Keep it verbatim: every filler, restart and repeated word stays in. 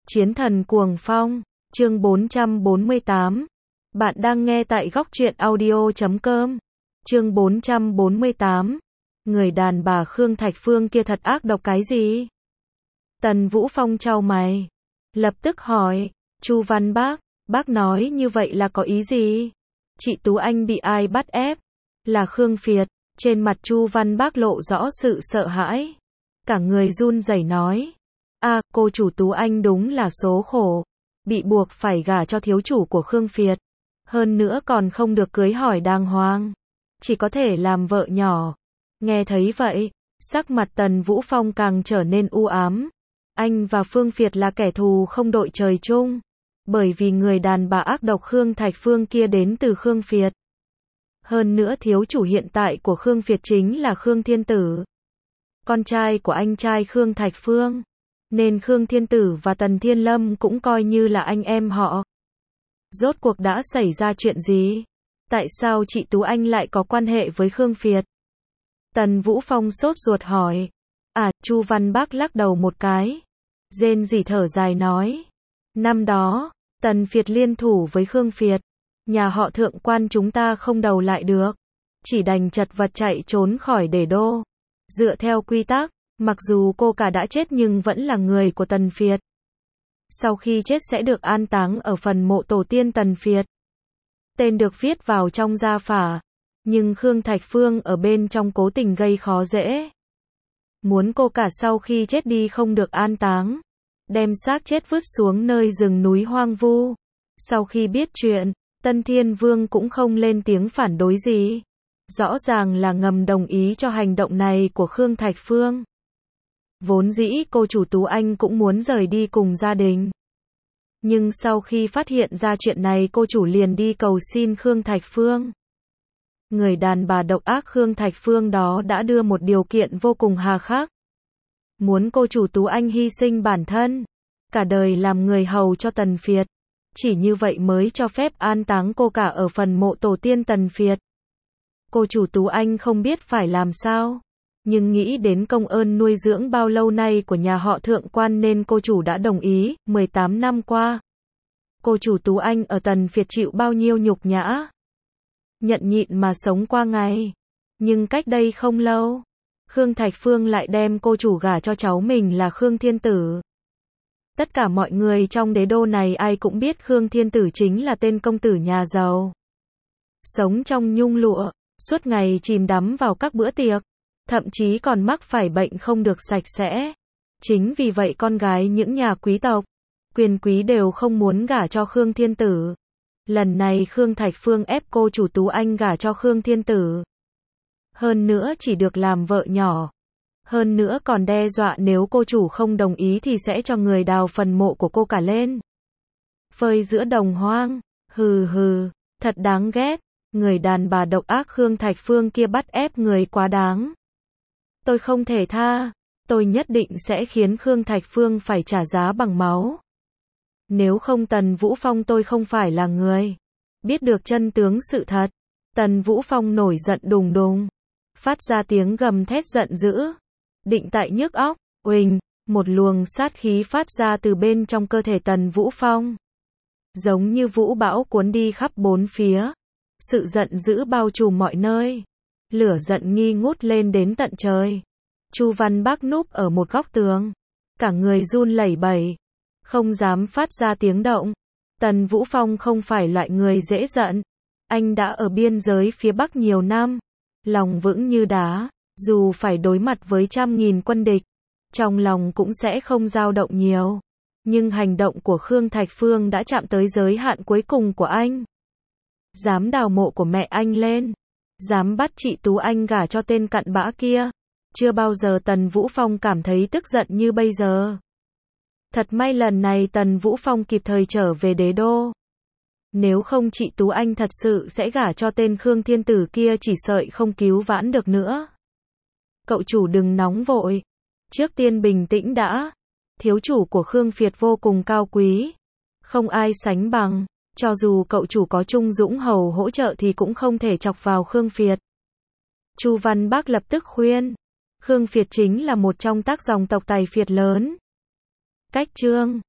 Chiến thần cuồng phong, chương bốn trăm bốn mươi tám. Bạn đang nghe tại góc truyện audio chấm com. Chương bốn trăm bốn mươi tám. Người đàn bà Khương Thạch Phương kia thật ác độc cái gì? Tần Vũ Phong chau mày, lập tức hỏi, Chu Văn Bác, bác nói như vậy là có ý gì? Chị Tú Anh bị ai bắt ép? Là Khương Phiệt. Trên mặt Chu Văn Bác lộ rõ sự sợ hãi, cả người run rẩy nói, a, à, cô chủ Tú Anh đúng là số khổ, bị buộc phải gả cho thiếu chủ của Khương Phiệt, hơn nữa còn không được cưới hỏi đàng hoàng, chỉ có thể làm vợ nhỏ. Nghe thấy vậy, sắc mặt Tần Vũ Phong càng trở nên u ám. Anh và Phương Phiệt là kẻ thù không đội trời chung, bởi vì người đàn bà ác độc Khương Thạch Phương kia đến từ Khương Phiệt. Hơn nữa thiếu chủ hiện tại của Khương Phiệt chính là Khương Thiên Tử, con trai của anh trai Khương Thạch Phương, nên Khương Thiên Tử và Tần Thiên Lâm cũng coi như là anh em họ. Rốt cuộc đã xảy ra chuyện gì? Tại sao chị Tú Anh lại có quan hệ với Khương Phiệt? Tần Vũ Phong sốt ruột hỏi. À, Chu Văn Bác lắc đầu một cái, rên rỉ thở dài nói, năm đó, Tần Phiệt liên thủ với Khương Phiệt, nhà họ Thượng Quan chúng ta không đầu lại được, chỉ đành chật vật chạy trốn khỏi đế đô. Dựa theo quy tắc, mặc dù cô cả đã chết nhưng vẫn là người của Tần Phiệt. Sau khi chết sẽ được an táng ở phần mộ tổ tiên Tần Phiệt. Tên được viết vào trong gia phả, nhưng Khương Thạch Phương ở bên trong cố tình gây khó dễ. Muốn cô cả sau khi chết đi không được an táng, đem xác chết vứt xuống nơi rừng núi hoang vu. Sau khi biết chuyện, Tân Thiên Vương cũng không lên tiếng phản đối gì. Rõ ràng là ngầm đồng ý cho hành động này của Khương Thạch Phương. Vốn dĩ cô chủ Tú Anh cũng muốn rời đi cùng gia đình. Nhưng sau khi phát hiện ra chuyện này cô chủ liền đi cầu xin Khương Thạch Phương. Người đàn bà độc ác Khương Thạch Phương đó đã đưa một điều kiện vô cùng hà khắc. Muốn cô chủ Tú Anh hy sinh bản thân, cả đời làm người hầu cho Tần Phiệt. Chỉ như vậy mới cho phép an táng cô cả ở phần mộ tổ tiên Tần Phiệt. Cô chủ Tú Anh không biết phải làm sao, nhưng nghĩ đến công ơn nuôi dưỡng bao lâu nay của nhà họ Thượng Quan nên cô chủ đã đồng ý. mười tám năm qua, cô chủ Tú Anh ở Tần Phiệt chịu bao nhiêu nhục nhã, nhận nhịn mà sống qua ngày. Nhưng cách đây không lâu, Khương Thạch Phương lại đem cô chủ gả cho cháu mình là Khương Thiên Tử. Tất cả mọi người trong đế đô này ai cũng biết Khương Thiên Tử chính là tên công tử nhà giàu, sống trong nhung lụa, suốt ngày chìm đắm vào các bữa tiệc, thậm chí còn mắc phải bệnh không được sạch sẽ. Chính vì vậy con gái những nhà quý tộc, quyền quý đều không muốn gả cho Khương Thiên Tử. Lần này Khương Thạch Phương ép cô chủ Tú Anh gả cho Khương Thiên Tử. Hơn nữa chỉ được làm vợ nhỏ. Hơn nữa còn đe dọa nếu cô chủ không đồng ý thì sẽ cho người đào phần mộ của cô cả lên. Phơi giữa đồng hoang. Hừ hừ, thật đáng ghét. Người đàn bà độc ác Khương Thạch Phương kia bắt ép người quá đáng. Tôi không thể tha. Tôi nhất định sẽ khiến Khương Thạch Phương phải trả giá bằng máu. Nếu không Tần Vũ Phong tôi không phải là người. Biết được chân tướng sự thật, Tần Vũ Phong nổi giận đùng đùng, phát ra tiếng gầm thét giận dữ. Định tại nhức óc, uỳnh, một luồng sát khí phát ra từ bên trong cơ thể Tần Vũ Phong. Giống như vũ bão cuốn đi khắp bốn phía. Sự giận dữ bao trùm mọi nơi. Lửa giận nghi ngút lên đến tận trời. Chu Văn Bác núp ở một góc tường, cả người run lẩy bẩy, không dám phát ra tiếng động. Tần Vũ Phong không phải loại người dễ giận. Anh đã ở biên giới phía Bắc nhiều năm, lòng vững như đá, dù phải đối mặt với trăm nghìn quân địch, trong lòng cũng sẽ không dao động nhiều. Nhưng hành động của Khương Thạch Phương đã chạm tới giới hạn cuối cùng của anh. Dám đào mộ của mẹ anh lên, dám bắt chị Tú Anh gả cho tên cặn bã kia. Chưa bao giờ Tần Vũ Phong cảm thấy tức giận như bây giờ. Thật may lần này Tần Vũ Phong kịp thời trở về đế đô. Nếu không chị Tú Anh thật sự sẽ gả cho tên Khương Thiên Tử kia chỉ sợi không cứu vãn được nữa. Cậu chủ đừng nóng vội. Trước tiên bình tĩnh đã. Thiếu chủ của Khương Phiệt vô cùng cao quý. Không ai sánh bằng. Cho dù cậu chủ có Trung Dũng Hầu hỗ trợ thì cũng không thể chọc vào Khương Phiệt. Chu Văn Bác lập tức khuyên. Khương Phiệt chính là một trong các dòng tộc Tài Phiệt lớn. Cách chương